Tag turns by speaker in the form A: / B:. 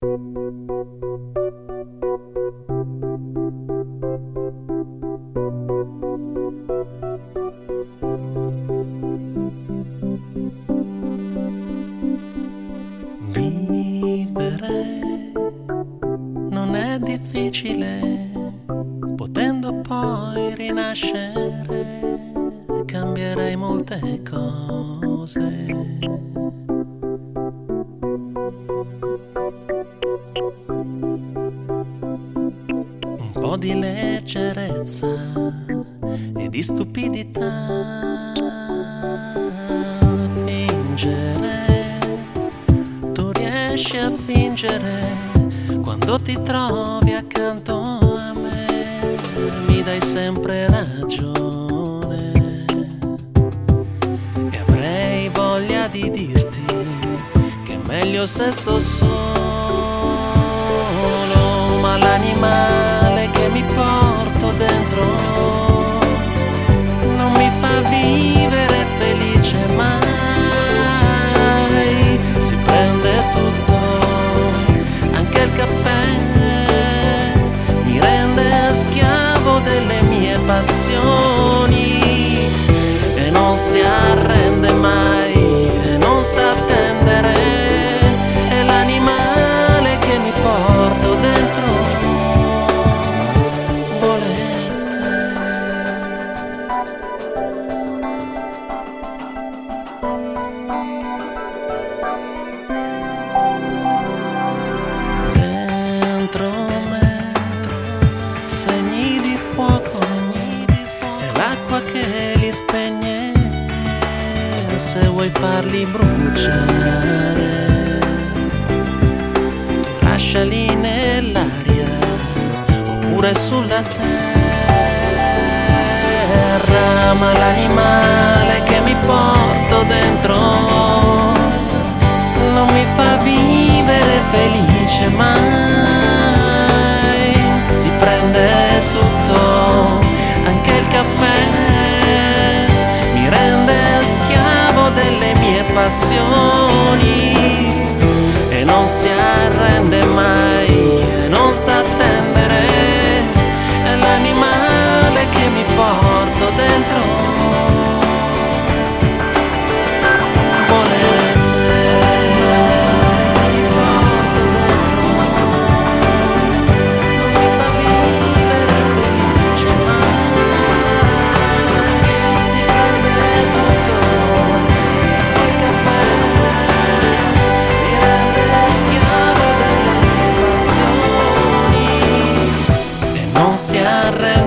A: Vivere non è difficile, potendo poi rinascere, cambierei molte cose. Un po' di leggerezza e di stupidità, fingere, tu riesci a fingere quando ti trovi accanto a me, mi dai sempre ragione e avrei voglia di dirti che è meglio se sto solo, ma l'animale che mi porto dentro non mi fa vivere felice mai, si prende tutto, anche il caffè, mi rende schiavo delle mie passioni e non si arrende mai e non sa attendere, è l'animale che mi porto dentro, dentro me, segni di fuoco, è l'acqua che li spegne, se vuoi farli bruciare, tu lasciali nell'aria oppure sulla terra, ma l'animale che mi porto dentro non mi fa vivere felice mai, si prende tutto, anche il caffè, mi rende schiavo delle mie passioni e non si arrende mai e non sa attendere, è l'animale che mi porto dentro. Non si arrende